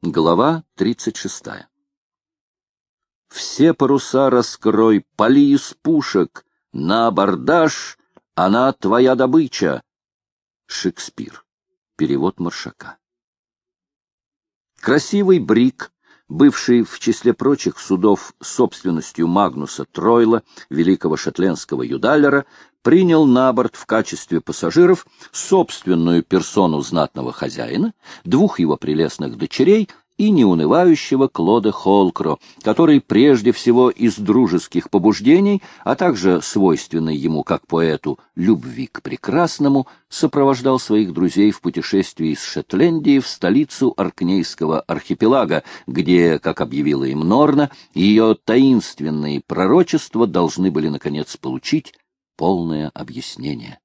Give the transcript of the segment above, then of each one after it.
Глава 36. Все паруса раскрой, пали из пушек, на абордаж, она твоя добыча. Шекспир. Перевод Маршака. Красивый бриг, бывший в числе прочих судов собственностью Магнуса Тройла, великого шотландского юдалера, принял на борт в качестве пассажиров собственную персону знатного хозяина, двух его прелестных дочерей и неунывающего Клода Холкро, который прежде всего из дружеских побуждений, а также свойственной ему как поэту любви к прекрасному, сопровождал своих друзей в путешествии из Шотландии в столицу Оркнейского архипелага, где, как объявила им Норна, ее таинственные пророчества должны были, наконец, получить полное объяснение.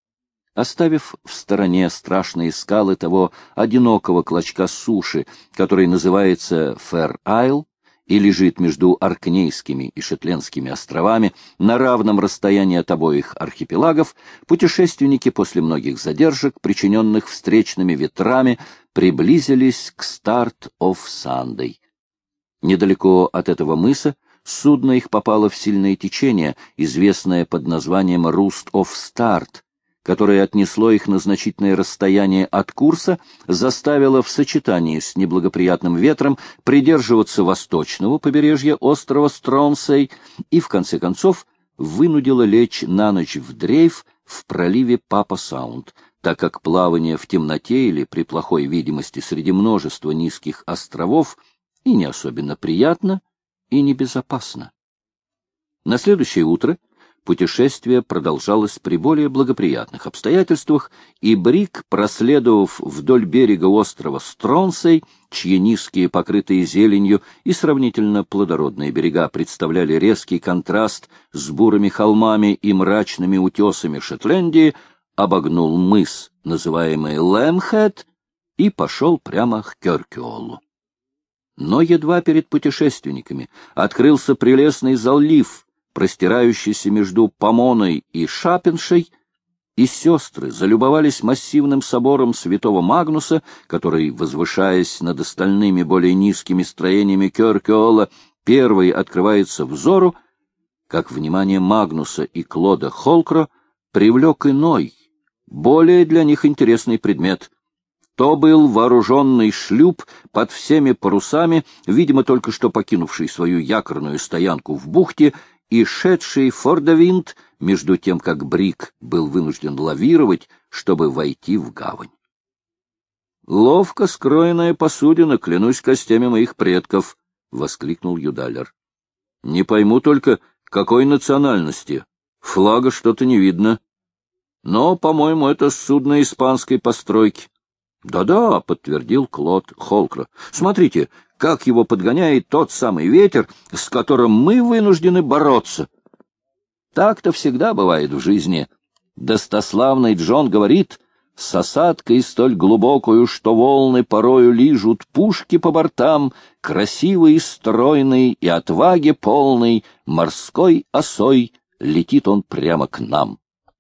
Оставив в стороне страшные скалы того одинокого клочка суши, который называется Фэр-Айл и лежит между Оркнейскими и Шотландскими островами на равном расстоянии от обоих архипелагов, путешественники после многих задержек, причиненных встречными ветрами, приблизились к Старт-оф-Сандей. Недалеко от этого мыса судно их попало в сильное течение, известное под названием Руст-оф-Старт, которое отнесло их на значительное расстояние от курса, заставило в сочетании с неблагоприятным ветром придерживаться восточного побережья острова Стронсей и, в конце концов, вынудило лечь на ночь в дрейф в проливе Папа-Саунд, так как плавание в темноте или при плохой видимости среди множества низких островов и не особенно приятно, и небезопасно. На следующее утро путешествие продолжалось при более благоприятных обстоятельствах, и бриг, проследовав вдоль берега острова Стронсей, чьи низкие, покрытые зеленью и сравнительно плодородные берега представляли резкий контраст с бурыми холмами и мрачными утесами Шотландии, обогнул мыс, называемый Лэмхэт, и пошел прямо к Кёркеолу. Но едва перед путешественниками открылся прелестный залив, простирающийся между Помоной и Шапеншей, и сестры залюбовались массивным собором святого Магнуса, который, возвышаясь над остальными более низкими строениями Кёркеола, первый открывается взору, как внимание Магнуса и Клода Холкро привлек иной, более для них интересный предмет. То был вооруженный шлюп под всеми парусами, видимо, только что покинувший свою якорную стоянку в бухте, и шедший фордовинд, между тем, как бриг был вынужден лавировать, чтобы войти в гавань. «Ловко скроенная посудина, клянусь костями моих предков!» — воскликнул юдалер. «Не пойму только, какой национальности. Флага что-то не видно. Но, по-моему, это судно испанской постройки». «Да-да», — подтвердил Клод Холкро. «Смотрите, как его подгоняет тот самый ветер, с которым мы вынуждены бороться». Так-то всегда бывает в жизни. Достославный Джон говорит, с осадкой столь глубокую, что волны порою лижут пушки по бортам, красивый, стройный и отваги полный, морской осой летит он прямо к нам.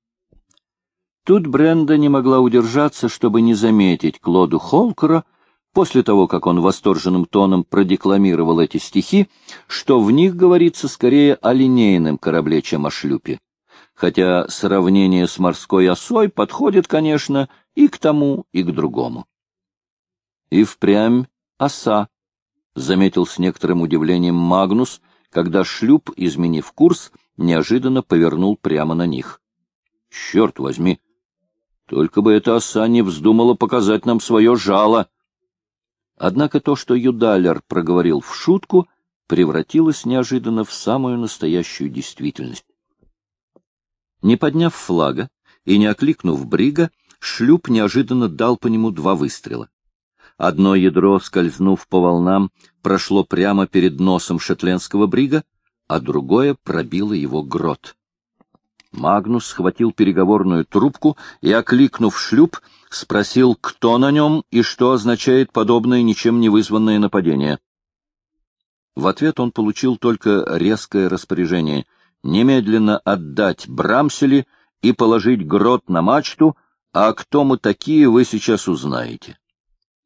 Тут Бренда не могла удержаться, чтобы не заметить Клоду Холкро, после того, как он восторженным тоном продекламировал эти стихи, что в них говорится скорее о линейном корабле, чем о шлюпе. Хотя сравнение с морской осой подходит, конечно, и к тому, и к другому. «И впрямь оса», — заметил с некоторым удивлением Магнус, когда шлюп, изменив курс, неожиданно повернул прямо на них. «Черт возьми! Только бы эта оса не вздумала показать нам свое жало!» Однако то, что юдалер проговорил в шутку, превратилось неожиданно в самую настоящую действительность. Не подняв флага и не окликнув брига, шлюп неожиданно дал по нему 2 выстрела. Одно ядро, скользнув по волнам, прошло прямо перед носом шотландского брига, а другое пробило его грот. Магнус схватил переговорную трубку и, окликнув шлюп, спросил, кто на нем и что означает подобное ничем не вызванное нападение. В ответ он получил только резкое распоряжение — немедленно отдать брамсели и положить грот на мачту, а кто мы такие, вы сейчас узнаете.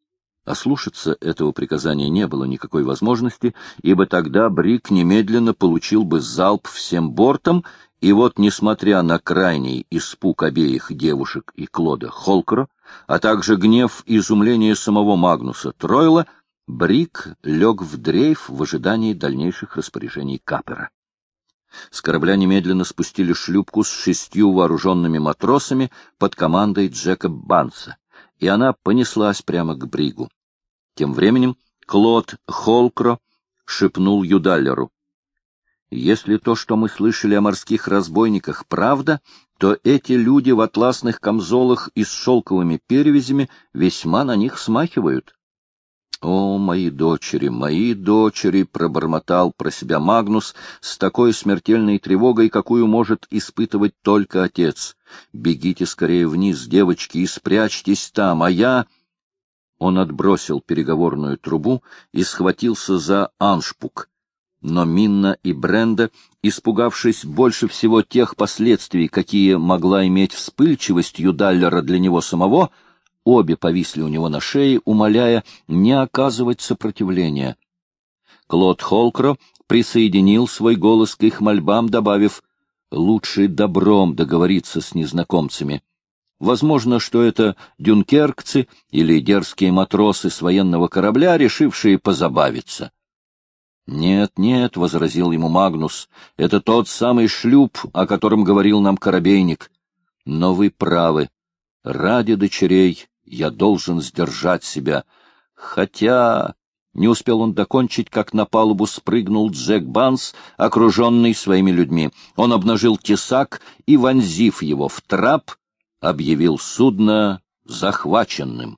Ослушаться этого приказания не было никакой возможности, ибо тогда Брик немедленно получил бы залп всем бортом, и вот, несмотря на крайний испуг обеих девушек и Клода Холкера, а также гнев и изумление самого Магнуса Тройла, Брик лег в дрейф в ожидании дальнейших распоряжений капера. С корабля немедленно спустили шлюпку с 6 вооруженными матросами под командой Джека Банса, и она понеслась прямо к Бригу. Тем временем Клод Холкро шепнул Юдаллеру: «Если то, что мы слышали о морских разбойниках, правда, то эти люди в атласных камзолах и с шелковыми перевязями весьма на них смахивают». «О, мои дочери!» — пробормотал про себя Магнус с такой смертельной тревогой, какую может испытывать только отец. «Бегите скорее вниз, девочки, и спрячьтесь там, а я...» Он отбросил переговорную трубу и схватился за аншпук. Но Минна и Бренда, испугавшись больше всего тех последствий, какие могла иметь вспыльчивость Юдаллера для него самого, обе повисли у него на шее, умоляя не оказывать сопротивления. Клод Холкро присоединил свой голос к их мольбам, добавив: «Лучше добром договориться с незнакомцами. Возможно, что это дюнкеркцы или дерзкие матросы с военного корабля, решившие позабавиться». «Нет, нет», — возразил ему Магнус, — «это тот самый шлюп, о котором говорил нам корабейник. Но вы правы. Ради дочерей я должен сдержать себя. Хотя...» Не успел он докончить, как на палубу спрыгнул Джек Банс, окруженный своими людьми. Он обнажил тесак и, вонзив его в трап, объявил судно захваченным.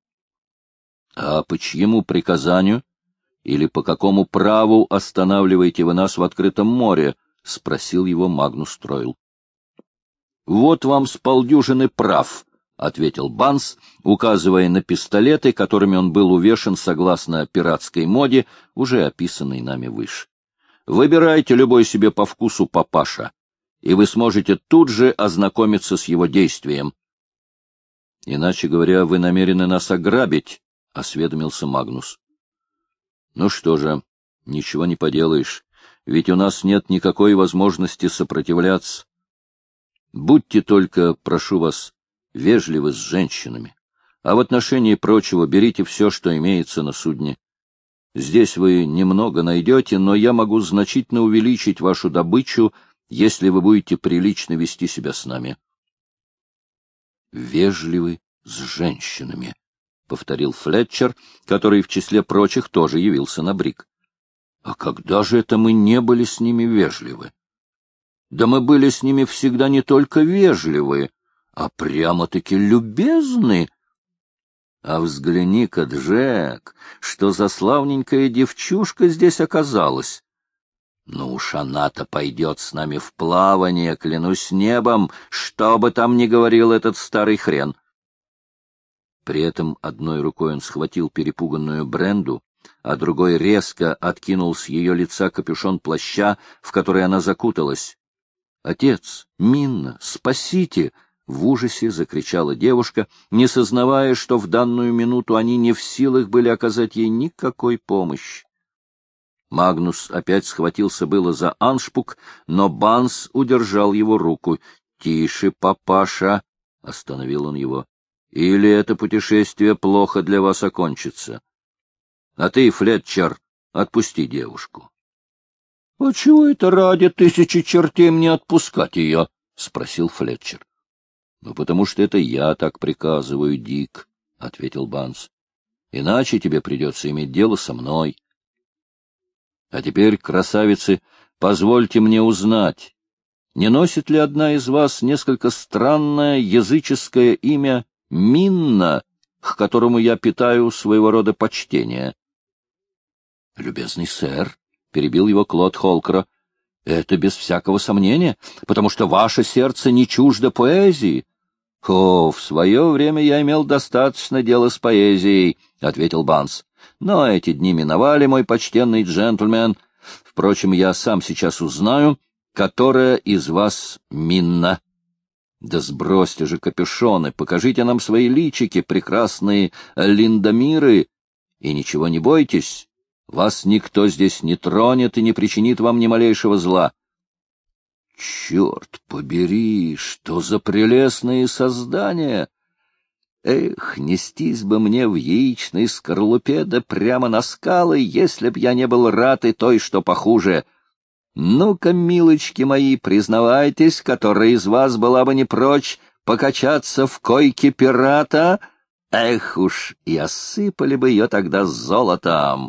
— А по чьему приказанию или по какому праву останавливаете вы нас в открытом море? — спросил его Магнус Тройл. — Вот вам с полдюжины прав, — ответил Банс, указывая на пистолеты, которыми он был увешан согласно пиратской моде, уже описанной нами выше. — Выбирайте любой себе по вкусу папаша, и вы сможете тут же ознакомиться с его действием. — Иначе говоря, вы намерены нас ограбить, — осведомился Магнус. — Ну что же, ничего не поделаешь, ведь у нас нет никакой возможности сопротивляться. Будьте только, прошу вас, вежливы с женщинами, а в отношении прочего берите все, что имеется на судне. Здесь вы немного найдете, но я могу значительно увеличить вашу добычу, если вы будете прилично вести себя с нами. — Вежливы с женщинами, — повторил Флетчер, который в числе прочих тоже явился на бриг. — А когда же это мы не были с ними вежливы? — Да мы были с ними всегда не только вежливы, а прямо-таки любезны. А взгляни-ка, Джек, что за славненькая девчушка здесь оказалась. Ну уж она-то пойдет с нами в плавание, клянусь небом, что бы там ни говорил этот старый хрен. При этом одной рукой он схватил перепуганную Бренду, а другой резко откинул с ее лица капюшон плаща, в который она закуталась. — Отец, Минна, спасите! — в ужасе закричала девушка, не сознавая, что в данную минуту они не в силах были оказать ей никакой помощи. Магнус опять схватился было за аншпук, но Банс удержал его руку. — Тише, папаша! — остановил он его. — Или это путешествие плохо для вас окончится. А ты, Флетчер, отпусти девушку. — А чего это ради 1000 чертей мне отпускать ее? — спросил Флетчер. — Ну, потому что это я так приказываю, Дик, — ответил Банс. — Иначе тебе придется иметь дело со мной. А теперь, красавицы, позвольте мне узнать, не носит ли одна из вас несколько странное языческое имя Минна, к которому я питаю своего рода почтение? — Любезный сэр, — перебил его Клод Холкро, — это без всякого сомнения, потому что ваше сердце не чуждо поэзии. — О, в свое время я имел достаточно дела с поэзией, — ответил Банс. — Но эти дни миновали, мой почтенный джентльмен. Впрочем, я сам сейчас узнаю, которая из вас Минна. Да сбросьте же капюшоны, покажите нам свои личики, прекрасные линдомиры, и ничего не бойтесь. Вас никто здесь не тронет и не причинит вам ни малейшего зла. Черт побери, что за прелестные создания! Эх, нестись бы мне в яичной скорлупе, да прямо на скалы, если б я не был рад и той, что похуже. Ну-ка, милочки мои, признавайтесь, которая из вас была бы не прочь покачаться в койке пирата? Эх уж, и осыпали бы ее тогда золотом.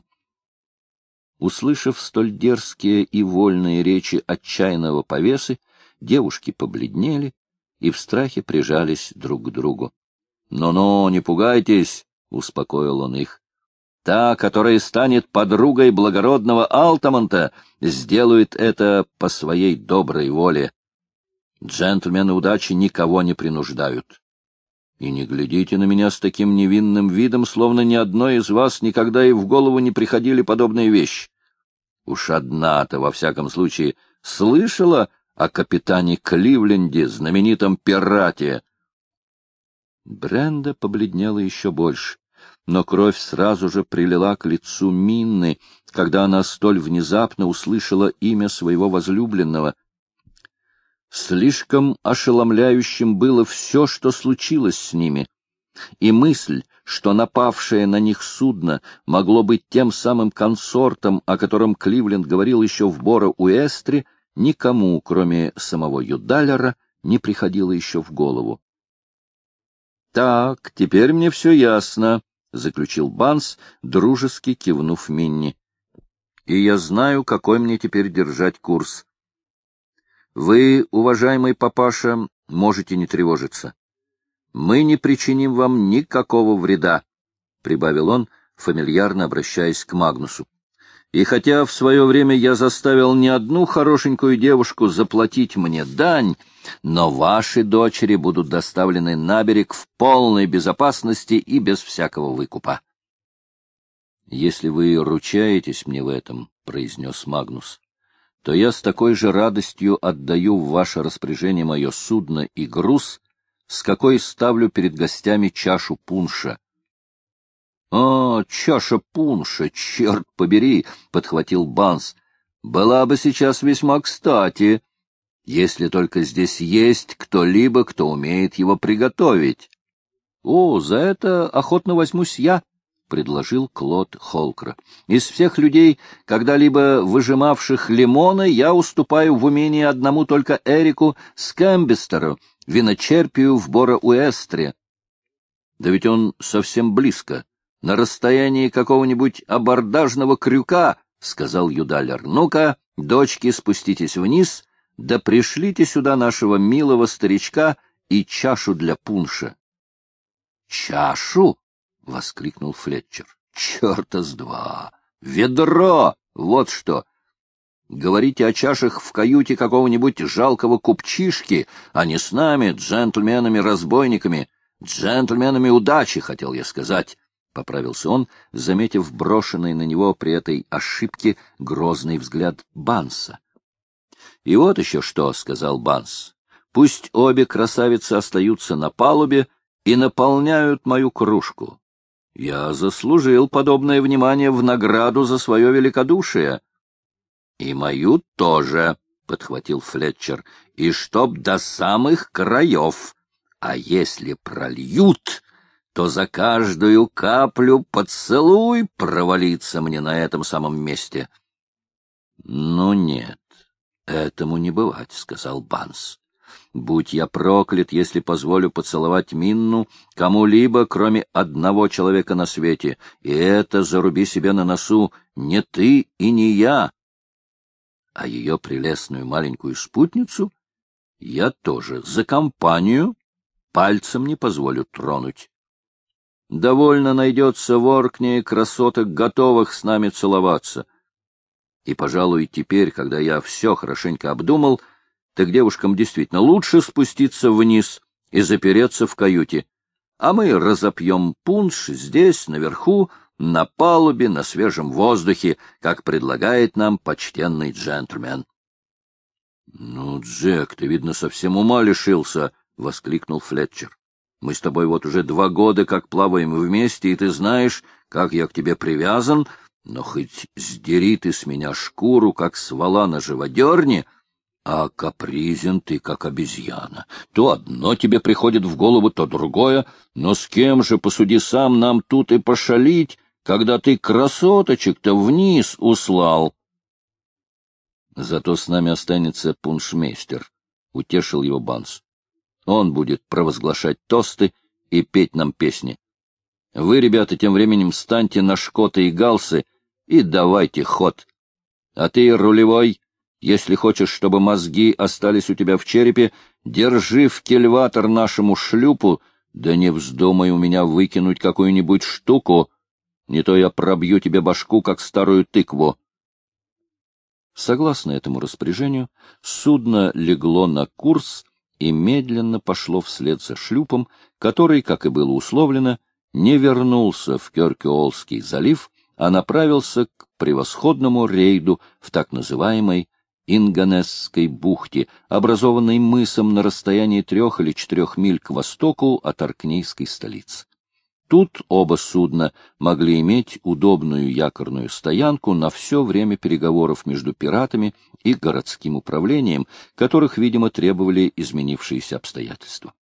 Услышав столь дерзкие и вольные речи отчаянного повесы, девушки побледнели и в страхе прижались друг к другу. «Ну-ну, не пугайтесь», — успокоил он их. «Та, которая станет подругой благородного Алтамонта, сделает это по своей доброй воле. Джентльмены удачи никого не принуждают. И не глядите на меня с таким невинным видом, словно ни одной из вас никогда и в голову не приходили подобные вещи. Уж одна-то, во всяком случае, слышала о капитане Кливленде, знаменитом пирате». Бренда побледнела еще больше, но кровь сразу же прилила к лицу Минны, когда она столь внезапно услышала имя своего возлюбленного. Слишком ошеломляющим было все, что случилось с ними, и мысль, что напавшее на них судно могло быть тем самым консортом, о котором Кливленд говорил еще в Боро-Уэстре, никому, кроме самого Юдаллера, не приходило еще в голову. «Так, теперь мне все ясно», — заключил Банс, дружески кивнув Минни. «И я знаю, какой мне теперь держать курс. Вы, уважаемый папаша, можете не тревожиться. Мы не причиним вам никакого вреда», — прибавил он, фамильярно обращаясь к Магнусу. «И хотя в свое время я заставил не одну хорошенькую девушку заплатить мне дань, но ваши дочери будут доставлены на берег в полной безопасности и без всякого выкупа». «Если вы ручаетесь мне в этом, — произнес Магнус, — то я с такой же радостью отдаю в ваше распоряжение мое судно и груз, с какой ставлю перед гостями чашу пунша». «О, чаша пунша, черт побери!» — подхватил Банс. «Была бы сейчас весьма кстати, если только здесь есть кто-либо, кто умеет его приготовить». «О, за это охотно возьмусь я», — предложил Клод Холкра. «Из всех людей, когда-либо выжимавших лимоны, я уступаю в умении одному только Эрику Скэмбистеру, виночерпию в Боро-Уэстре». «Да ведь он совсем близко, на расстоянии какого-нибудь абордажного крюка», — сказал Юдаллер. «Ну-ка, дочки, спуститесь вниз, да пришлите сюда нашего милого старичка и чашу для пунша». «Чашу?» — воскликнул Флетчер. «Черта с два! Ведро! Вот что! Говорите о чашах в каюте какого-нибудь жалкого купчишки, а не с нами, джентльменами-разбойниками, джентльменами удачи, хотел я сказать». — поправился он, заметив брошенный на него при этой ошибке грозный взгляд Банса. — И вот еще что, — сказал Банс, — пусть обе красавицы остаются на палубе и наполняют мою кружку. Я заслужил подобное внимание в награду за свое великодушие. — И мою тоже, — подхватил Флетчер, — и чтоб до самых краев. А если прольют, то за каждую каплю поцелуй провалится мне на этом самом месте. — Ну нет, этому не бывать, — сказал Банс. — Будь я проклят, если позволю поцеловать Минну кому-либо, кроме одного человека на свете, и это, заруби себе на носу, не ты и не я. А ее прелестную маленькую спутницу я тоже за компанию пальцем не позволю тронуть. Довольно найдется в Оркне красоток, готовых с нами целоваться. И, пожалуй, теперь, когда я все хорошенько обдумал, так девушкам действительно лучше спуститься вниз и запереться в каюте, а мы разопьем пунш здесь, наверху, на палубе, на свежем воздухе, как предлагает нам почтенный джентльмен. — Ну, Джек, ты, видно, совсем ума лишился, — воскликнул Флетчер. — Мы с тобой вот уже 2 года как плаваем вместе, и ты знаешь, как я к тебе привязан, но хоть сдери ты с меня шкуру, как с вола на живодерне, а капризен ты, как обезьяна. То одно тебе приходит в голову, то другое, но с кем же, посуди сам, нам тут и пошалить, когда ты красоточек-то вниз услал? Зато с нами останется пуншмейстер, — утешил его Банс. Он будет провозглашать тосты и петь нам песни. Вы, ребята, тем временем встаньте на шкоты и галсы и давайте ход. А ты, рулевой, если хочешь, чтобы мозги остались у тебя в черепе, держи в кильватор нашему шлюпу, да не вздумай у меня выкинуть какую-нибудь штуку, не то я пробью тебе башку, как старую тыкву. Согласно этому распоряжению, судно легло на курс и медленно пошло вслед за шлюпом, который, как и было условлено, не вернулся в Кёркеолский залив, а направился к превосходному рейду в так называемой Инганесской бухте, образованной мысом на расстоянии 3 или 4 миль к востоку от Оркнейской столицы. Тут оба судна могли иметь удобную якорную стоянку на все время переговоров между пиратами и городским управлением, которых, видимо, требовали изменившиеся обстоятельства.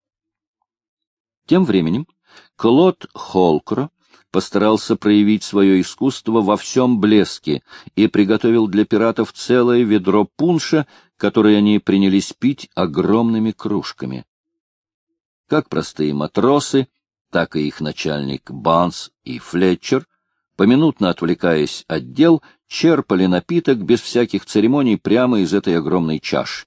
Тем временем Клод Холкро постарался проявить свое искусство во всем блеске и приготовил для пиратов целое ведро пунша, которое они принялись пить огромными кружками. Как простые матросы, так и их начальник Банс и Флетчер, поминутно отвлекаясь от дел, черпали напиток без всяких церемоний прямо из этой огромной чаши.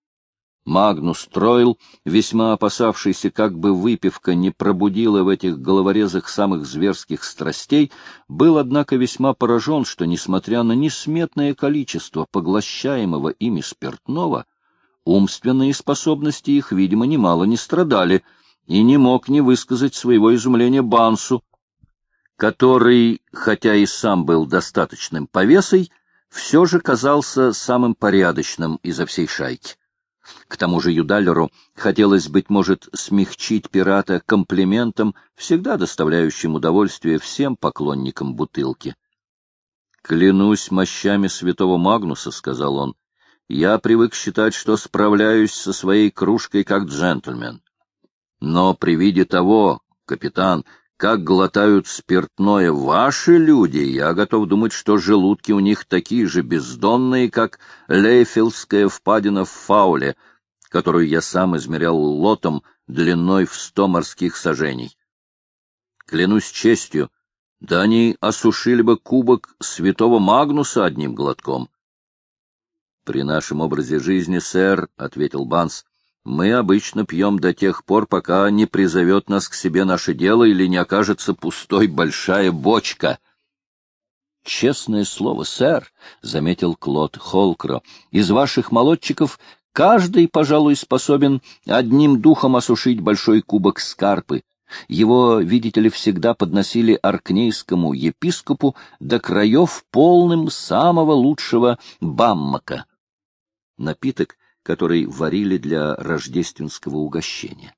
Магнус Тройл, весьма опасавшийся, как бы выпивка не пробудила в этих головорезах самых зверских страстей, был, однако, весьма поражен, что, несмотря на несметное количество поглощаемого ими спиртного, умственные способности их, видимо, немало не страдали, и не мог не высказать своего изумления Бансу, который, хотя и сам был достаточным повесой, все же казался самым порядочным изо всей шайки. К тому же Юдалеру хотелось, быть может, смягчить пирата комплиментом, всегда доставляющим удовольствие всем поклонникам бутылки. — Клянусь мощами святого Магнуса, — сказал он, — я привык считать, что справляюсь со своей кружкой как джентльмен. Но при виде того, капитан, как глотают спиртное ваши люди, я готов думать, что желудки у них такие же бездонные, как Лейфельдская впадина в Фауле, которую я сам измерял лотом длиной в 100 морских саженей. Клянусь честью, да они осушили бы кубок святого Магнуса одним глотком. — При нашем образе жизни, сэр, — ответил Банс, — мы обычно пьем до тех пор, пока не призовет нас к себе наше дело или не окажется пустой большая бочка. — Честное слово, сэр, — заметил Клод Холкро, — из ваших молодчиков каждый, пожалуй, способен одним духом осушить большой кубок скарпы. Его, видите ли, всегда подносили аркнейскому епископу до краев полным самого лучшего баммака. Напиток, который варили для рождественского угощения.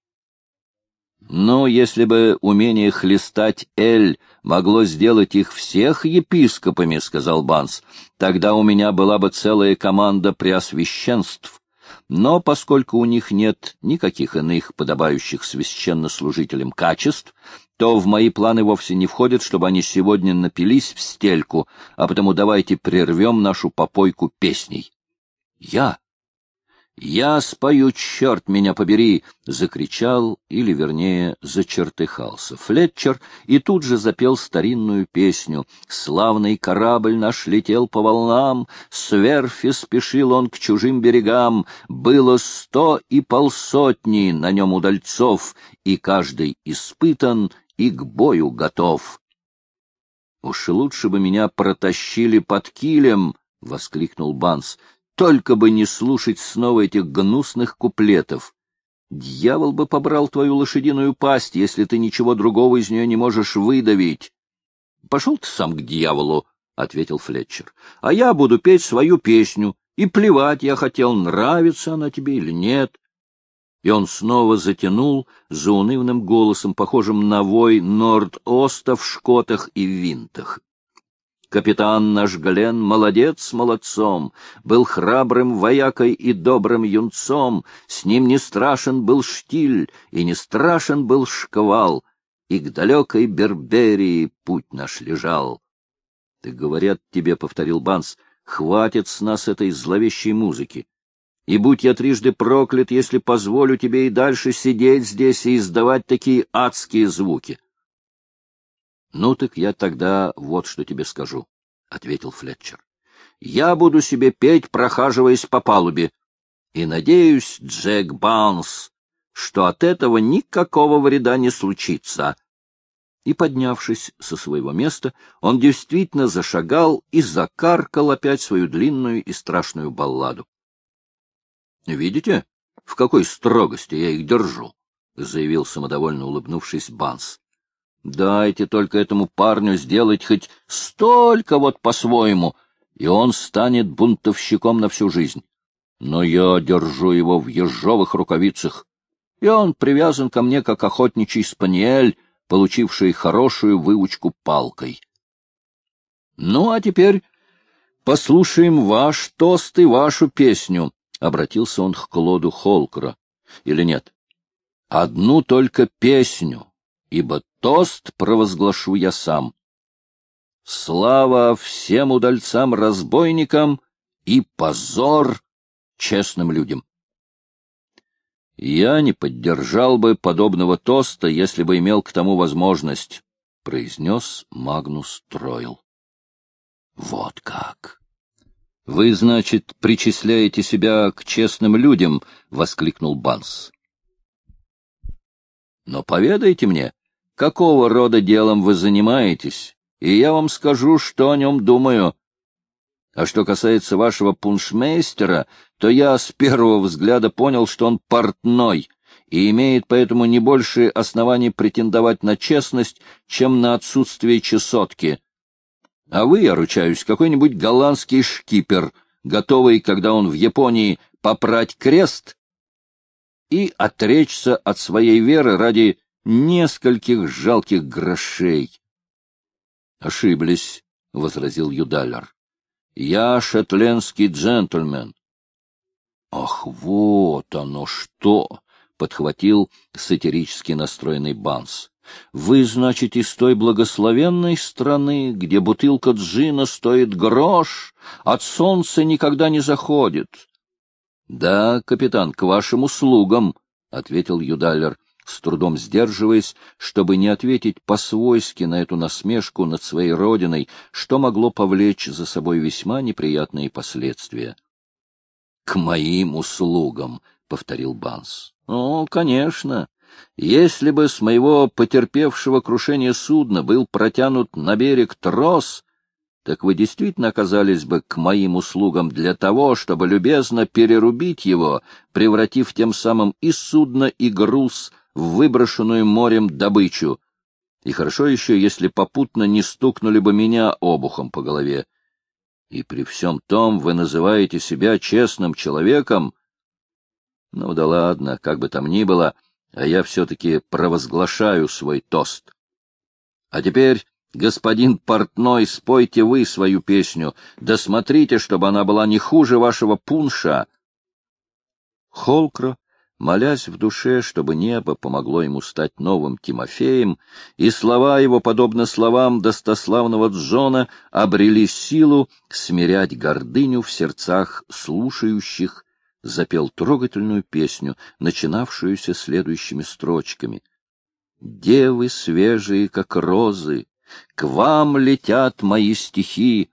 Но если бы умение хлестать эль могло сделать их всех епископами, — сказал Банс, — тогда у меня была бы целая команда преосвященств. Но поскольку у них нет никаких иных подобающих священнослужителям качеств, то в мои планы вовсе не входит, чтобы они сегодня напились в стельку, а потому давайте прервем нашу попойку песней. «Я спою, черт меня побери!» — закричал, или, вернее, зачертыхался Флетчер, и тут же запел старинную песню. «Славный корабль наш летел по волнам, с верфи спешил он к чужим берегам, было 100 и 150 на нем удальцов, и каждый испытан и к бою готов». «Уж лучше бы меня протащили под килем!» — воскликнул Банс. Только бы не слушать снова этих гнусных куплетов. Дьявол бы побрал твою лошадиную пасть, если ты ничего другого из нее не можешь выдавить. — Пошел ты сам к дьяволу, — ответил Флетчер. — А я буду петь свою песню, и плевать я хотел, нравится она тебе или нет. И он снова затянул заунывным голосом, похожим на вой Норд-Оста в шкотах и винтах. Капитан наш Глен, молодец молодцом, был храбрым воякой и добрым юнцом, с ним не страшен был штиль, и не страшен был шквал, и к далекой Берберии путь наш лежал. — Так говорят тебе, — повторил Банс, — хватит с нас этой зловещей музыки. И будь я трижды проклят, если позволю тебе и дальше сидеть здесь и издавать такие адские звуки. — Ну так я тогда вот что тебе скажу, — ответил Флетчер. — Я буду себе петь, прохаживаясь по палубе, и надеюсь, Джек Банс, что от этого никакого вреда не случится. И, поднявшись со своего места, он действительно зашагал и закаркал опять свою длинную и страшную балладу. — Видите, в какой строгости я их держу? — заявил самодовольно улыбнувшись Банс. — Дайте только этому парню сделать хоть столько вот по-своему, и он станет бунтовщиком на всю жизнь. Но я держу его в ежовых рукавицах, и он привязан ко мне, как охотничий спаниель, получивший хорошую выучку палкой. Ну, а теперь послушаем ваш тост и вашу песню, — обратился он к Клоду Холкера. — Или нет? Одну только песню, ибо тост провозглашу я сам. Слава всем удальцам-разбойникам и позор честным людям. Я не поддержал бы подобного тоста, если бы имел к тому возможность, — произнес Магнус Тройл. — Вот как! — Вы, значит, причисляете себя к честным людям, — воскликнул Банс. — Но поведайте мне, какого рода делом вы занимаетесь, и я вам скажу, что о нем думаю. А что касается вашего пуншмейстера, то я с первого взгляда понял, что он портной и имеет поэтому не больше оснований претендовать на честность, чем на отсутствие чесотки. А вы, я ручаюсь, какой-нибудь голландский шкипер, готовый, когда он в Японии, попрать крест и отречься от своей веры ради нескольких жалких грошей. — Ошиблись, — возразил Юдаллер. — Я шотландский джентльмен. — Ах, вот оно что! — подхватил сатирически настроенный Банс. — Вы, значит, из той благословенной страны, где бутылка джина стоит грош, от солнца никогда не заходит. — Да, капитан, к вашим услугам, — ответил Юдаллер, с трудом сдерживаясь, чтобы не ответить по-свойски на эту насмешку над своей родиной, что могло повлечь за собой весьма неприятные последствия. — К моим услугам, — повторил Банс. — О, конечно. Если бы с моего потерпевшего крушение судна был протянут на берег трос, так вы действительно оказались бы к моим услугам для того, чтобы любезно перерубить его, превратив тем самым и судно, и груз в выброшенную морем добычу. И хорошо еще, если попутно не стукнули бы меня обухом по голове. И при всем том вы называете себя честным человеком? Ну да ладно, как бы там ни было, а я все-таки провозглашаю свой тост. А теперь, господин портной, спойте вы свою песню, да смотрите, чтобы она была не хуже вашего пунша. Холкро, молясь в душе, чтобы небо помогло ему стать новым Тимофеем, и слова его, подобно словам достославного Джона, обрели силу смирять гордыню в сердцах слушающих, запел трогательную песню, начинавшуюся следующими строчками. «Девы свежие, как розы, к вам летят мои стихи.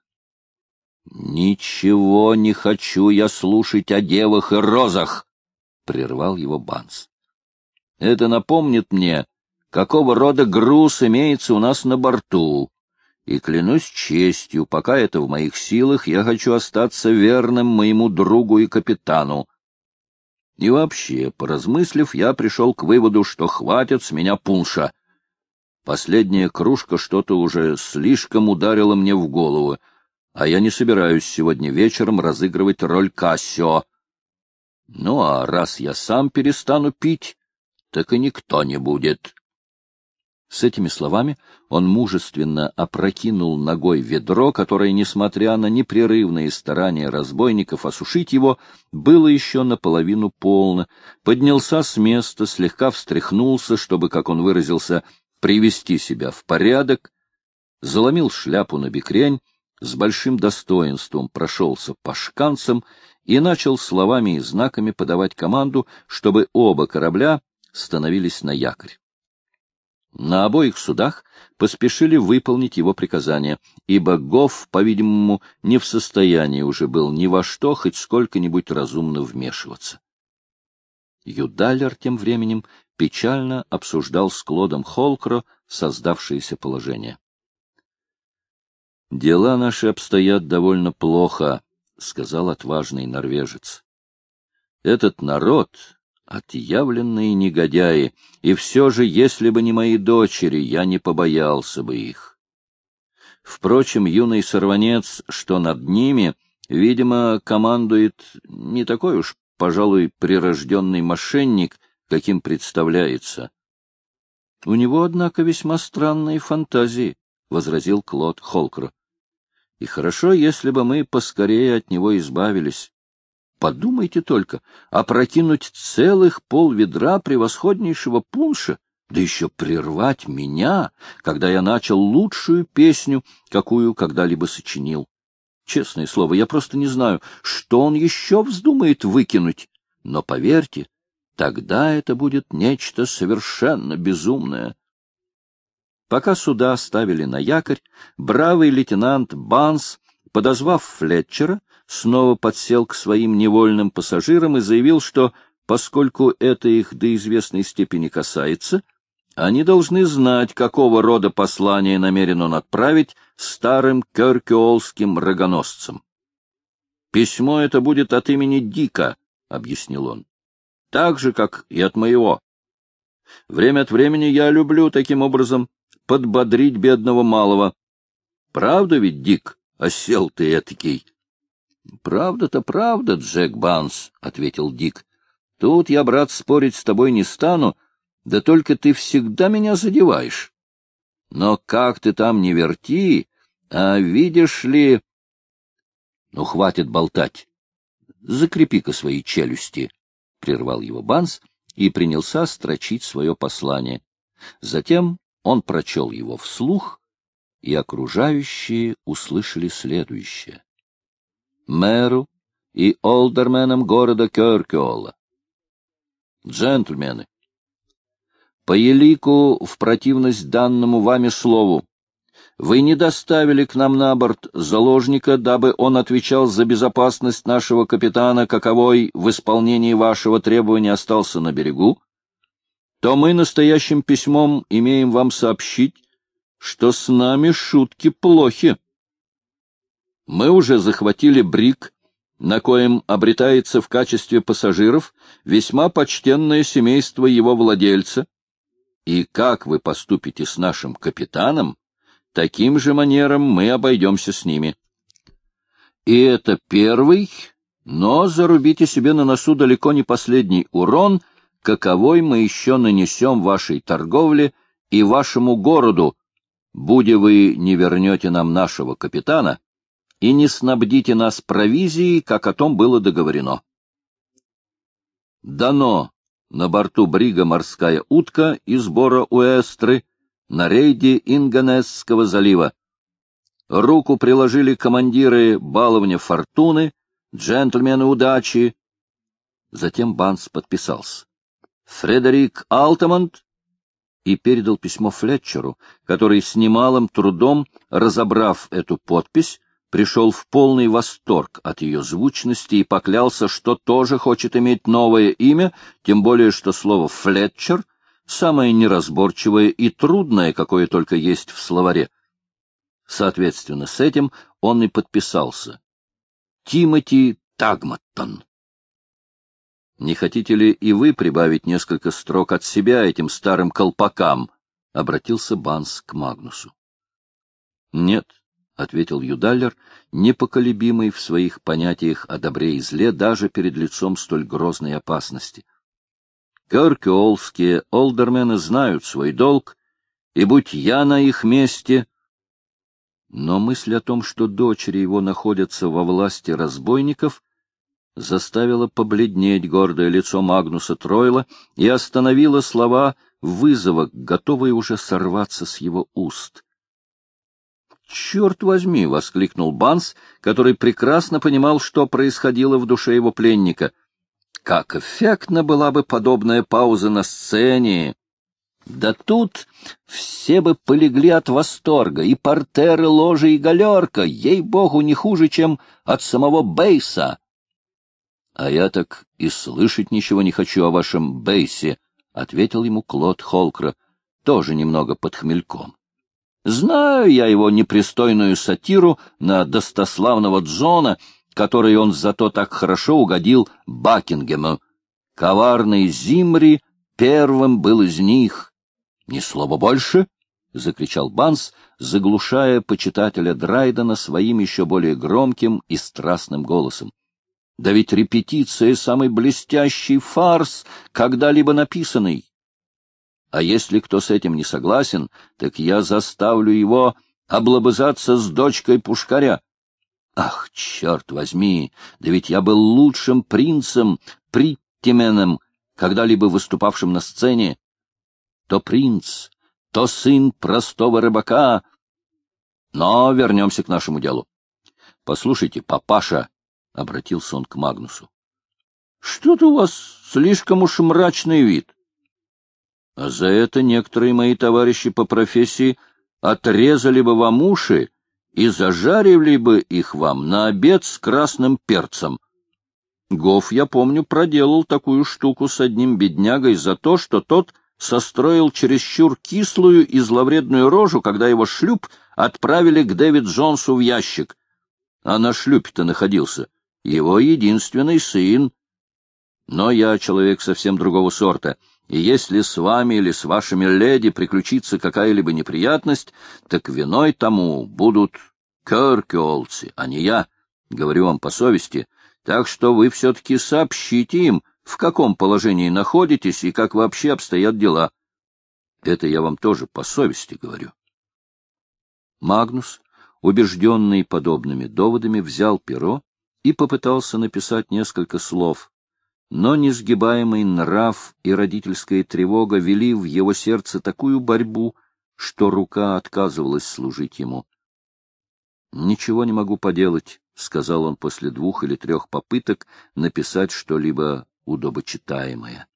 Ничего не хочу я слушать о девах и розах!» — прервал его Банс. «Это напомнит мне, какого рода груз имеется у нас на борту. И клянусь честью, пока это в моих силах, я хочу остаться верным моему другу и капитану. И вообще, поразмыслив, я пришел к выводу, что хватит с меня пунша. Последняя кружка что-то уже слишком ударила мне в голову, а я не собираюсь сегодня вечером разыгрывать роль Кассио. Ну, а раз я сам перестану пить, так и никто не будет. С этими словами он мужественно опрокинул ногой ведро, которое, несмотря на непрерывные старания разбойников осушить его, было еще наполовину полно, поднялся с места, слегка встряхнулся, чтобы, как он выразился, привести себя в порядок, заломил шляпу на бекрень, с большим достоинством прошелся по шканцам и начал словами и знаками подавать команду, чтобы оба корабля становились на якорь. На обоих судах поспешили выполнить его приказания, ибо Гофф, по-видимому, не в состоянии уже был ни во что хоть сколько-нибудь разумно вмешиваться. Юдаллер тем временем печально обсуждал с Клодом Холкро создавшееся положение. — Дела наши обстоят довольно плохо, — сказал отважный норвежец. — Этот народ — отъявленные негодяи, и все же, если бы не мои дочери, я не побоялся бы их. Впрочем, юный сорванец, что над ними, видимо, командует не такой уж, пожалуй, прирожденный мошенник, каким представляется. — У него, однако, весьма странные фантазии, — возразил Клод Холкро. — И хорошо, если бы мы поскорее от него избавились. Подумайте только, опрокинуть целых полведра превосходнейшего пунша, да еще прервать меня, когда я начал лучшую песню, какую когда-либо сочинил. Честное слово, я просто не знаю, что он еще вздумает выкинуть, но, поверьте, тогда это будет нечто совершенно безумное. Пока суда ставили на якорь, бравый лейтенант Банс, подозвав Флетчера, снова подсел к своим невольным пассажирам и заявил, что, поскольку это их до известной степени касается, они должны знать, какого рода послание намерен он отправить старым кёркёолским рогоносцам. «Письмо это будет от имени Дика», — объяснил он, — «так же, как и от моего. Время от времени я люблю таким образом подбодрить бедного малого. Правда ведь, Дик, осел ты этакий?» «Правда-то правда, Джек Банс», — ответил Дик. «Тут я, брат, спорить с тобой не стану, да только ты всегда меня задеваешь. Но как ты там не верти, а видишь ли...» «Ну, хватит болтать. Закрепи-ка свои челюсти», — прервал его Банс и принялся строчить свое послание. Затем он прочел его вслух, и окружающие услышали следующее. Мэру и олдерменам города Кёркёола. Джентльмены, по елику в противность данному вами слову, вы не доставили к нам на борт заложника, дабы он отвечал за безопасность нашего капитана, каковой в исполнении вашего требования остался на берегу, то мы настоящим письмом имеем вам сообщить, что с нами шутки плохи. Мы уже захватили бриг, на коем обретается в качестве пассажиров весьма почтенное семейство его владельца, и как вы поступите с нашим капитаном, таким же манером мы обойдемся с ними. И это первый, но зарубите себе на носу далеко не последний урон, каковой мы еще нанесем вашей торговле и вашему городу, будь вы не вернете нам нашего капитана и не снабдите нас провизией, как о том было договорено. Дано на борту брига «Морская утка» из бора Уэстры на рейде Инганесского залива. Руку приложили командиры баловня «Фортуны», джентльмены удачи. Затем Банс подписался. Фредерик Алтамонт, и передал письмо Флетчеру, который с немалым трудом, разобрав эту подпись, пришел в полный восторг от ее звучности и поклялся, что тоже хочет иметь новое имя, тем более что слово «Флетчер» — самое неразборчивое и трудное, какое только есть в словаре. Соответственно, с этим он и подписался. Тимоти Тагматтон. «Не хотите ли и вы прибавить несколько строк от себя этим старым колпакам?» — обратился Банс к Магнусу. «Нет», — ответил Юдаллер, непоколебимый в своих понятиях о добре и зле даже перед лицом столь грозной опасности. Кёркюоллские олдермены знают свой долг, и будь я на их месте... Но мысль о том, что дочери его находятся во власти разбойников, заставила побледнеть гордое лицо Магнуса Тройла и остановила слова вызова, готовые уже сорваться с его уст. «Черт возьми!» — воскликнул Банс, который прекрасно понимал, что происходило в душе его пленника. «Как эффектна была бы подобная пауза на сцене! Да тут все бы полегли от восторга, и партер, и ложа, и галерка, ей-богу, не хуже, чем от самого Бейса!» «А я так и слышать ничего не хочу о вашем Бейсе», — ответил ему Клод Холкро, тоже немного под хмельком. «Знаю я его непристойную сатиру на достославного Джона, которой он зато так хорошо угодил Бакингему. Коварный Зимри первым был из них». «Ни слова больше!» — закричал Банс, заглушая почитателя Драйдена своим еще более громким и страстным голосом. «Да ведь репетиция — самый блестящий фарс, когда-либо написанный. А если кто с этим не согласен, так я заставлю его облобызаться с дочкой пушкаря. Ах, черт возьми, да ведь я был лучшим принцем, Приттименом, когда-либо выступавшим на сцене. То принц, то сын простого рыбака. Но вернемся к нашему делу. Послушайте, папаша, — обратился он к Магнусу, — что-то у вас слишком уж мрачный вид. А за это некоторые мои товарищи по профессии отрезали бы вам уши и зажарили бы их вам на обед с красным перцем. Гоф, я помню, проделал такую штуку с одним беднягой за то, что тот состроил чересчур кислую и зловредную рожу, когда его шлюп отправили к Дэвид Джонсу в ящик. А на шлюпе-то находился его единственный сын. Но я человек совсем другого сорта, и если с вами или с вашими леди приключится какая-либо неприятность, так виной тому будут Кёркюоллцы, а не я, говорю вам по совести, так что вы все-таки сообщите им, в каком положении находитесь и как вообще обстоят дела. Это я вам тоже по совести говорю. Магнус, убежденный подобными доводами, взял перо и попытался написать несколько слов, но несгибаемый нрав и родительская тревога вели в его сердце такую борьбу, что рука отказывалась служить ему. «Ничего не могу поделать», — сказал он после 2 или 3 попыток написать что-либо удобочитаемое.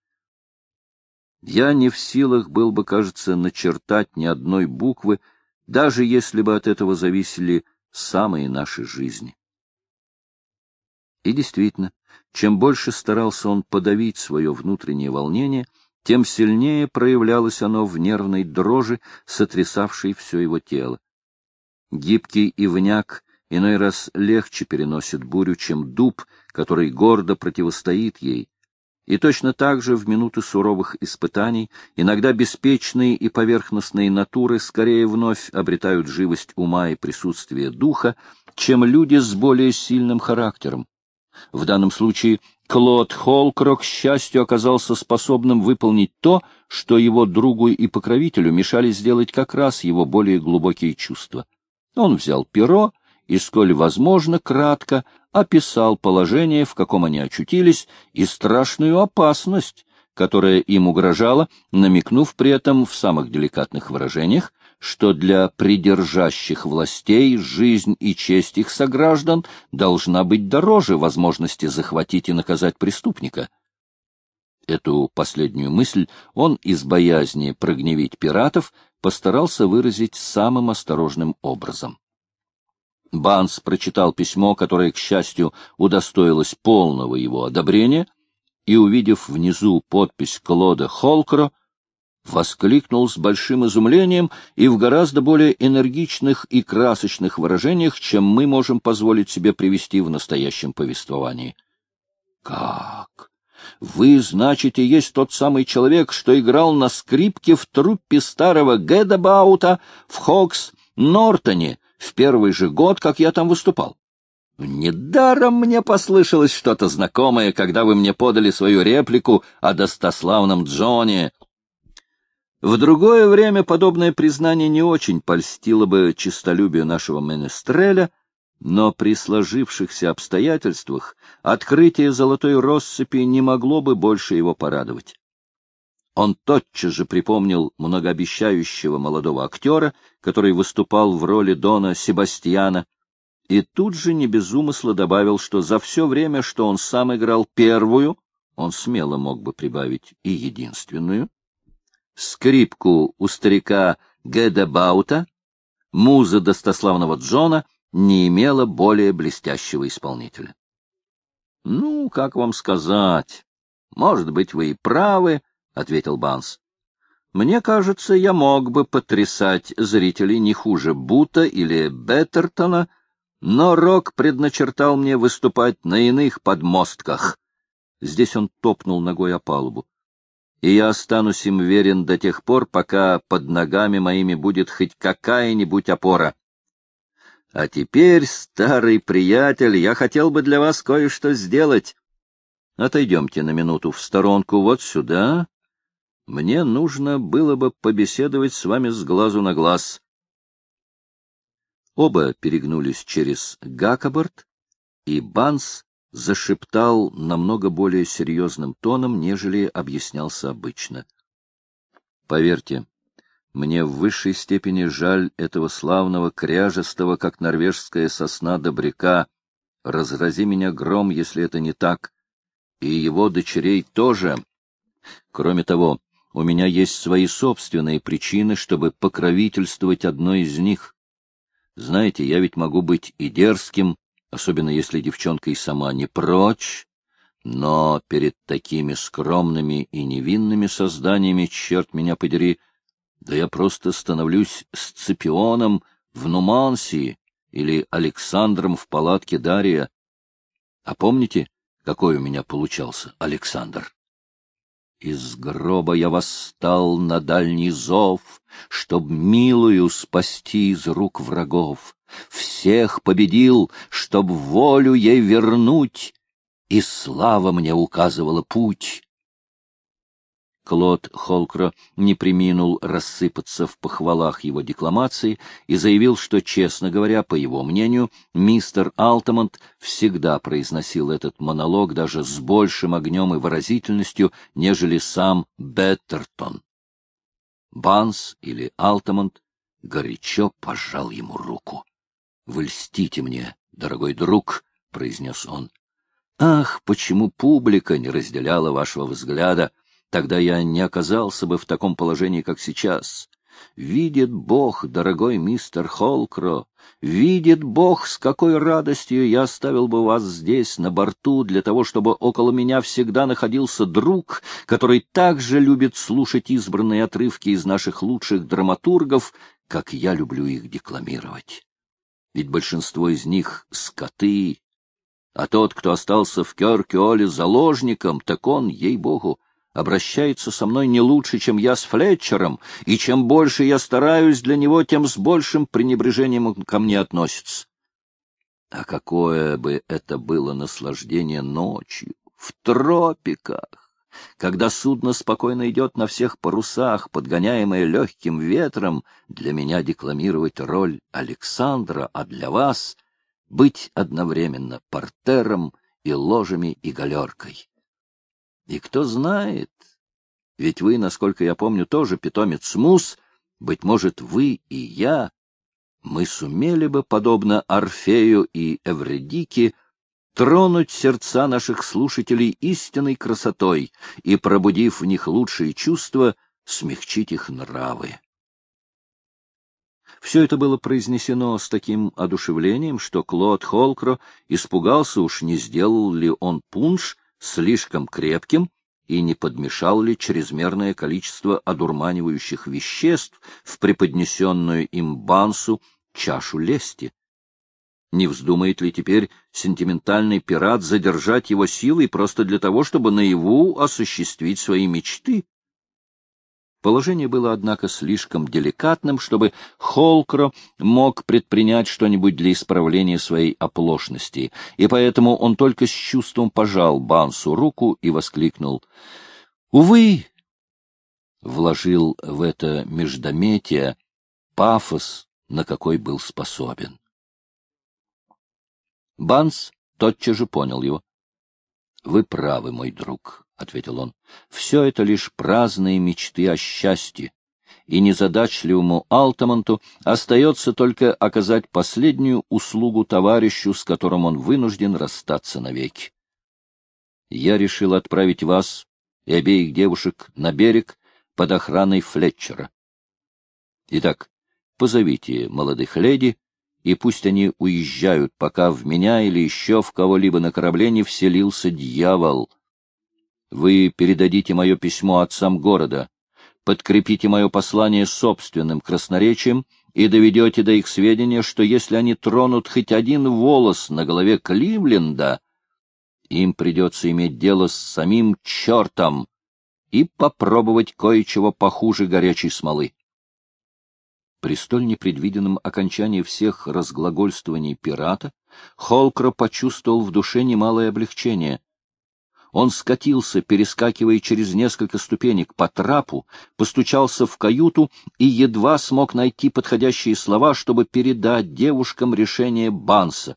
«Я не в силах был бы, кажется, начертать ни одной буквы, даже если бы от этого зависели самые наши жизни». И действительно, чем больше старался он подавить свое внутреннее волнение, тем сильнее проявлялось оно в нервной дрожи, сотрясавшей все его тело. Гибкий ивняк иной раз легче переносит бурю, чем дуб, который гордо противостоит ей. И точно так же в минуты суровых испытаний иногда беспечные и поверхностные натуры скорее вновь обретают живость ума и присутствие духа, чем люди с более сильным характером. В данном случае Клод Холкро, к счастью, оказался способным выполнить то, что его другу и покровителю мешали сделать как раз его более глубокие чувства. Он взял перо и, сколь возможно, кратко описал положение, в каком они очутились, и страшную опасность, которая им угрожала, намекнув при этом в самых деликатных выражениях, что для придержащих властей жизнь и честь их сограждан должна быть дороже возможности захватить и наказать преступника. Эту последнюю мысль он из боязни прогневить пиратов постарался выразить самым осторожным образом. Банс прочитал письмо, которое, к счастью, удостоилось полного его одобрения, и, увидев внизу подпись Клода Холкро, воскликнул с большим изумлением и в гораздо более энергичных и красочных выражениях, чем мы можем позволить себе привести в настоящем повествовании. «Как? Вы, значите, есть тот самый человек, что играл на скрипке в труппе старого Гэдебаута в Хокс-Нортоне в первый же год, как я там выступал. Недаром мне послышалось что-то знакомое, когда вы мне подали свою реплику о достославном Джоне. В другое время подобное признание не очень польстило бы честолюбию нашего менестреля, но при сложившихся обстоятельствах открытие золотой россыпи не могло бы больше его порадовать. Он тотчас же припомнил многообещающего молодого актера, который выступал в роли Дона Себастьяна, и тут же не без умысла добавил, что за все время, что он сам играл первую, он смело мог бы прибавить и единственную, скрипку у старика Гэда Баута, муза достославного Джона не имела более блестящего исполнителя. — Ну, как вам сказать? Может быть, вы и правы, — ответил Банс. — Мне кажется, я мог бы потрясать зрителей не хуже Бута или Беттертона, но Рок предначертал мне выступать на иных подмостках. Здесь он топнул ногой о палубу. И я останусь им верен до тех пор, пока под ногами моими будет хоть какая-нибудь опора. А теперь, старый приятель, я хотел бы для вас кое-что сделать. Отойдемте на минуту в сторонку вот сюда. Мне нужно было бы побеседовать с вами с глазу на глаз. Оба перегнулись через гакоборд, и Банс зашептал намного более серьезным тоном, нежели объяснялся обычно. Поверьте, мне в высшей степени жаль этого славного, кряжестого, как норвежская сосна, добряка. Разрази меня гром, если это не так. И его дочерей тоже. Кроме того, у меня есть свои собственные причины, чтобы покровительствовать одной из них. Знаете, я ведь могу быть и дерзким, особенно если девчонка и сама не прочь, но перед такими скромными и невинными созданиями, черт меня подери, да я просто становлюсь Сципионом в Нумансии или Александром в палатке Дария. А помните, какой у меня получался Александр? Из гроба я восстал на дальний зов, чтоб милую спасти из рук врагов. Всех победил, чтоб волю ей вернуть, и слава мне указывала путь. Клод Холкро не преминул рассыпаться в похвалах его декламации и заявил, что, честно говоря, по его мнению, мистер Алтамонт всегда произносил этот монолог даже с большим огнем и выразительностью, нежели сам Беттертон. Банс или Алтамонт горячо пожал ему руку. — Вы льстите мне, дорогой друг, — произнес он. — Ах, почему публика не разделяла вашего взгляда! Тогда я не оказался бы в таком положении, как сейчас. Видит Бог, дорогой мистер Холкро, видит Бог, с какой радостью я оставил бы вас здесь, на борту, для того, чтобы около меня всегда находился друг, который так же любит слушать избранные отрывки из наших лучших драматургов, как я люблю их декламировать. Ведь большинство из них — скоты, а тот, кто остался в Кёркёле заложником, так он, ей-богу, обращается со мной не лучше, чем я с Флетчером, и чем больше я стараюсь для него, тем с большим пренебрежением он ко мне относится. А какое бы это было наслаждение ночью, в тропиках, когда судно спокойно идет на всех парусах, подгоняемое легким ветром, для меня декламировать роль Александра, а для вас быть одновременно портером и ложами и галеркой. И кто знает, ведь вы, насколько я помню, тоже питомец Мус, быть может, вы и я, мы сумели бы, подобно Орфею и Эвредике, тронуть сердца наших слушателей истинной красотой и, пробудив в них лучшие чувства, смягчить их нравы. Все это было произнесено с таким одушевлением, что Клод Холкро испугался, уж не сделал ли он пунш слишком крепким и не подмешал ли чрезмерное количество одурманивающих веществ в преподнесенную им Бансу чашу лести. Не вздумает ли теперь сентиментальный пират задержать его силой просто для того, чтобы наяву осуществить свои мечты? Положение было, однако, слишком деликатным, чтобы Холкро мог предпринять что-нибудь для исправления своей оплошности, и поэтому он только с чувством пожал Бансу руку и воскликнул: «Увы!» Вложил в это междометие пафос, на какой был способен. Банс тотчас же понял его. — Вы правы, мой друг, — ответил он. — Все это лишь праздные мечты о счастье, и незадачливому Алтамонту остается только оказать последнюю услугу товарищу, с которым он вынужден расстаться навеки. Я решил отправить вас и обеих девушек на берег под охраной Флетчера. Итак, позовите молодых леди, и пусть они уезжают, пока в меня или еще в кого-либо на корабле не вселился дьявол. Вы передадите мое письмо отцам города, подкрепите мое послание собственным красноречием и доведете до их сведения, что если они тронут хоть один волос на голове Кливленда, им придется иметь дело с самим чертом и попробовать кое-чего похуже горячей смолы. При столь непредвиденном окончании всех разглагольствований пирата Холкро почувствовал в душе немалое облегчение. Он скатился, перескакивая через несколько ступенек по трапу, постучался в каюту и едва смог найти подходящие слова, чтобы передать девушкам решение Банса.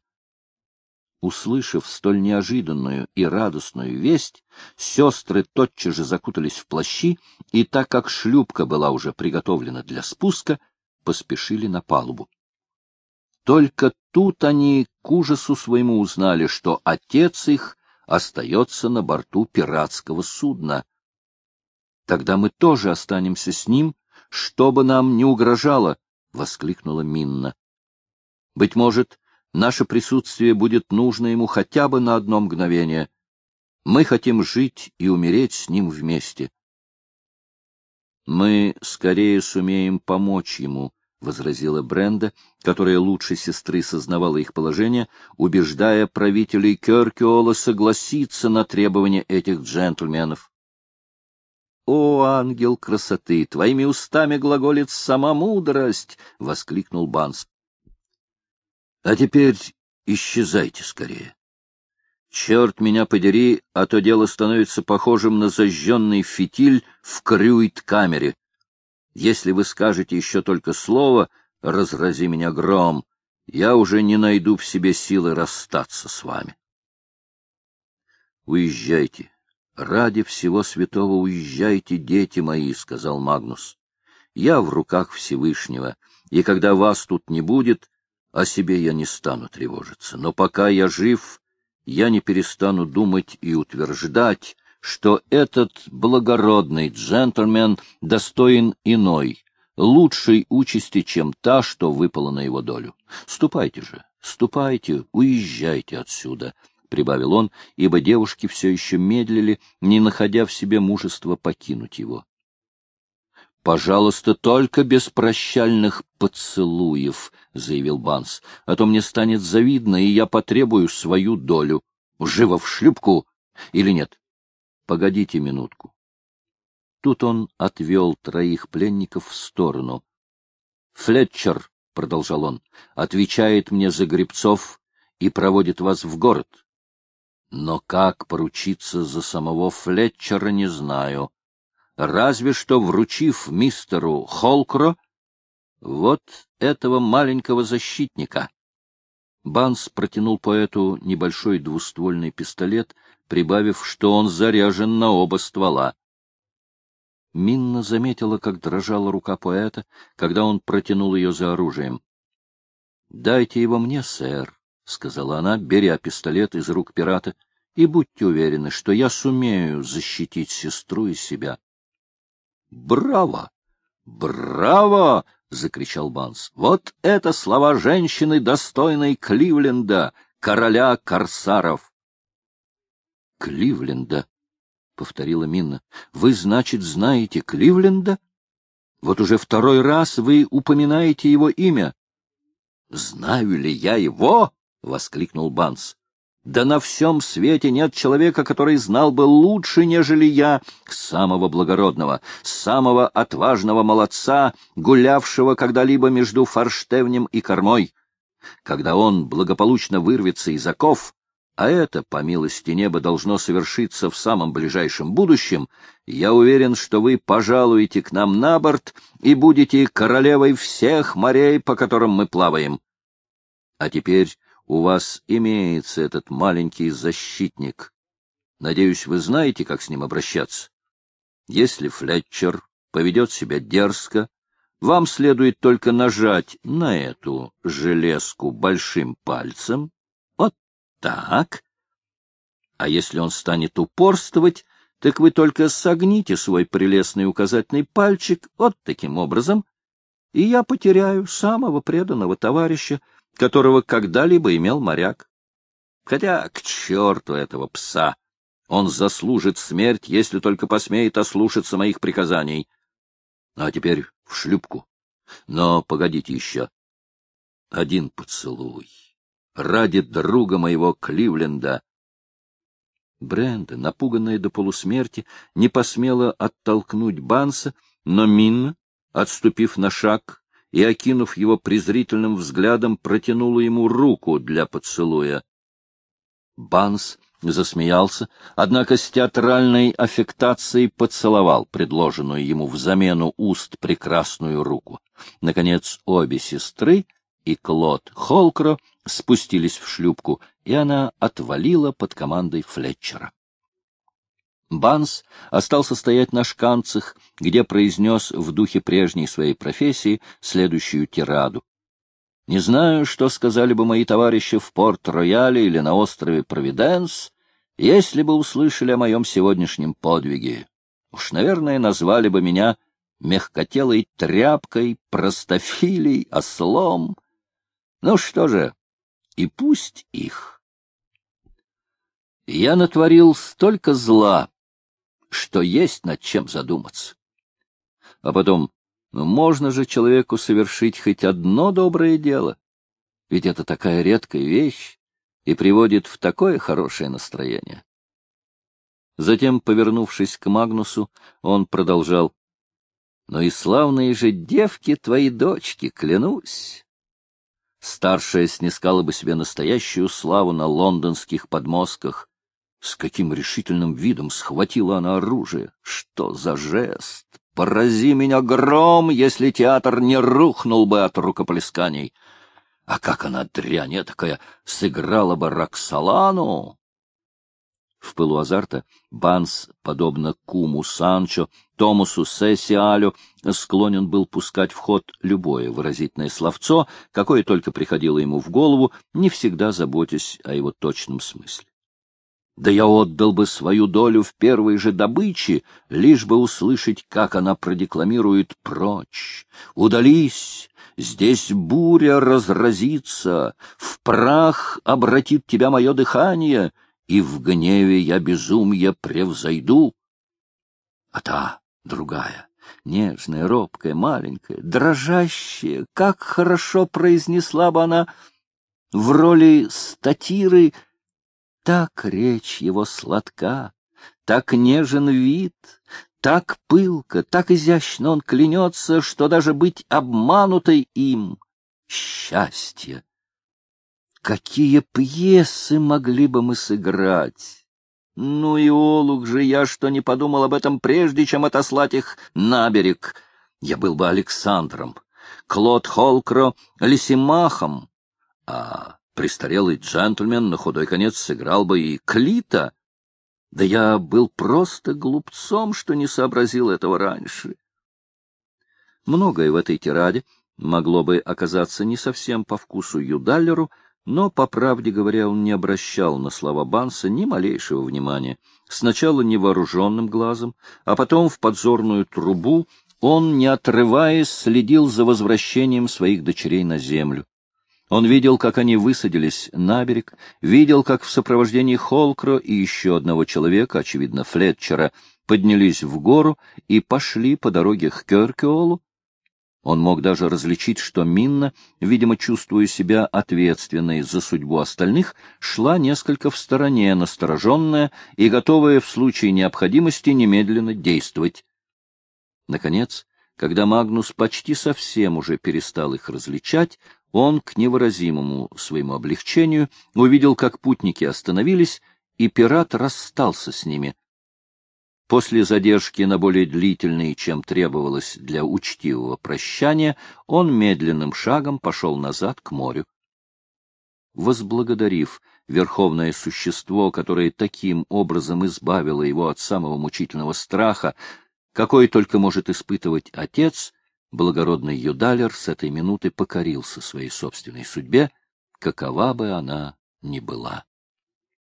Услышав столь неожиданную и радостную весть, сестры тотчас же закутались в плащи, и так как шлюпка была уже приготовлена для спуска, поспешили на палубу. Только тут они к ужасу своему узнали, что отец их остается на борту пиратского судна. — Тогда мы тоже останемся с ним, что бы нам ни угрожало, — воскликнула Минна. — Быть может, наше присутствие будет нужно ему хотя бы на одно мгновение. Мы хотим жить и умереть с ним вместе. — Мы скорее сумеем помочь ему, — возразила Бренда, которая лучше сестры сознавала их положение, убеждая правителей Кёркюола согласиться на требования этих джентльменов. — О, ангел красоты! Твоими устами глаголит сама мудрость! — воскликнул Банс. — А теперь исчезайте скорее. Черт меня подери, а то дело становится похожим на зажженный фитиль в крюит-камере. Если вы скажете еще только слово «разрази меня гром», я уже не найду в себе силы расстаться с вами. Уезжайте. Ради всего святого уезжайте, дети мои, — сказал Магнус. Я в руках Всевышнего, и когда вас тут не будет, о себе я не стану тревожиться. Но пока я жив, я не перестану думать и утверждать, что этот благородный джентльмен достоин иной, лучшей участи, чем та, что выпала на его долю. Ступайте же, ступайте, уезжайте отсюда, — прибавил он, ибо девушки все еще медлили, не находя в себе мужества покинуть его. — Пожалуйста, только без прощальных поцелуев, — заявил Банс, — а то мне станет завидно, и я потребую свою долю. Живо в шлюпку или нет? Погодите минутку. Тут он отвел троих пленников в сторону. — Флетчер, — продолжал он, — отвечает мне за гребцов и проводит вас в город. Но как поручиться за самого Флетчера, не знаю. Разве что вручив мистеру Холкро вот этого маленького защитника. Банс протянул поэту небольшой двуствольный пистолет, прибавив, что он заряжен на оба ствола. Минна заметила, как дрожала рука поэта, когда он протянул ее за оружием. — Дайте его мне, сэр, — сказала она, беря пистолет из рук пирата, — и будьте уверены, что я сумею защитить сестру и себя. — Браво! Браво! — закричал Банс. — Вот это слова женщины, достойной Кливленда, короля корсаров! — Кливленда! — повторила Минна. — Вы, значит, знаете Кливленда? Вот уже второй раз вы упоминаете его имя. — Знаю ли я его? — воскликнул Банс. Да на всем свете нет человека, который знал бы лучше, нежели я, самого благородного, самого отважного молодца, гулявшего когда-либо между форштевнем и кормой. Когда он благополучно вырвется из оков, а это, по милости неба, должно совершиться в самом ближайшем будущем, я уверен, что вы пожалуете к нам на борт и будете королевой всех морей, по которым мы плаваем. А теперь у вас имеется этот маленький защитник. Надеюсь, вы знаете, как с ним обращаться. Если Флетчер поведет себя дерзко, вам следует только нажать на эту железку большим пальцем. Вот так. А если он станет упорствовать, так вы только согните свой прелестный указательный пальчик вот таким образом, и я потеряю самого преданного товарища, которого когда-либо имел моряк. Хотя к черту этого пса! Он заслужит смерть, если только посмеет ослушаться моих приказаний. А теперь в шлюпку. Но погодите еще. Один поцелуй. Ради друга моего Кливленда. Бренда, напуганная до полусмерти, не посмела оттолкнуть Банса, но Минна, отступив на шаг и, окинув его презрительным взглядом, протянула ему руку для поцелуя. Банс засмеялся, однако с театральной аффектацией поцеловал предложенную ему в замену уст прекрасную руку. Наконец обе сестры и Клод Холкро спустились в шлюпку, и она отвалила под командой Флетчера. Банс остался стоять на шканцах, где произнес в духе прежней своей профессии следующую тираду. «Не знаю, что сказали бы мои товарищи в Порт-Рояле или на острове Провиденс, если бы услышали о моем сегодняшнем подвиге. Уж, наверное, назвали бы меня мягкотелой тряпкой, простофилей, ослом. Ну что же, и пусть их. Я натворил столько зла, что есть над чем задуматься. А потом, можно же человеку совершить хоть одно доброе дело, ведь это такая редкая вещь и приводит в такое хорошее настроение. Затем, повернувшись к Магнусу, он продолжал: «Но и славные же девки твои дочки, клянусь!» Старшая снискала бы себе настоящую славу на лондонских подмостках. С каким решительным видом схватила она оружие! Что за жест! Порази меня гром, если театр не рухнул бы от рукоплесканий! А как она, дрянь этакая, сыграла бы Роксолану! В пылу азарта Банс, подобно куму Санчо, Томасу Сесиалю, склонен был пускать в ход любое выразительное словцо, какое только приходило ему в голову, не всегда заботясь о его точном смысле. Да я отдал бы свою долю в первой же добыче, лишь бы услышать, как она продекламирует «Прочь! Удались! Здесь буря разразится! В прах обратит тебя мое дыхание, и в гневе я безумье превзойду!» А та, другая, нежная, робкая, маленькая, дрожащая, как хорошо произнесла бы она в роли статиры: «Так речь его сладка, так нежен вид, так пылко, так изящно он клянется, что даже быть обманутой им — счастье». Какие пьесы могли бы мы сыграть? Ну и олух же я, что не подумал об этом прежде, чем отослать их на берег. Я был бы Александром, Клод Холкро — Лисимахом, а престарелый джентльмен на худой конец сыграл бы и Клита. Да я был просто глупцом, что не сообразил этого раньше. Многое в этой тираде могло бы оказаться не совсем по вкусу Юдаллеру, но, по правде говоря, он не обращал на слова Банса ни малейшего внимания. Сначала невооруженным глазом, а потом в подзорную трубу он, не отрываясь, следил за возвращением своих дочерей на землю. Он видел, как они высадились на берег, видел, как в сопровождении Холкро и еще одного человека, очевидно, Флетчера, поднялись в гору и пошли по дороге к Кёркеолу. Он мог даже различить, что Минна, видимо, чувствуя себя ответственной за судьбу остальных, шла несколько в стороне, настороженная и готовая в случае необходимости немедленно действовать. Наконец, когда Магнус почти совсем уже перестал их различать, он, к невыразимому своему облегчению, увидел, как путники остановились, и пират расстался с ними. После задержки на более длительные, чем требовалось для учтивого прощания, он медленным шагом пошел назад к морю. Возблагодарив верховное существо, которое таким образом избавило его от самого мучительного страха, какой только может испытывать отец, благородный Юдалер с этой минуты покорился своей собственной судьбе, какова бы она ни была.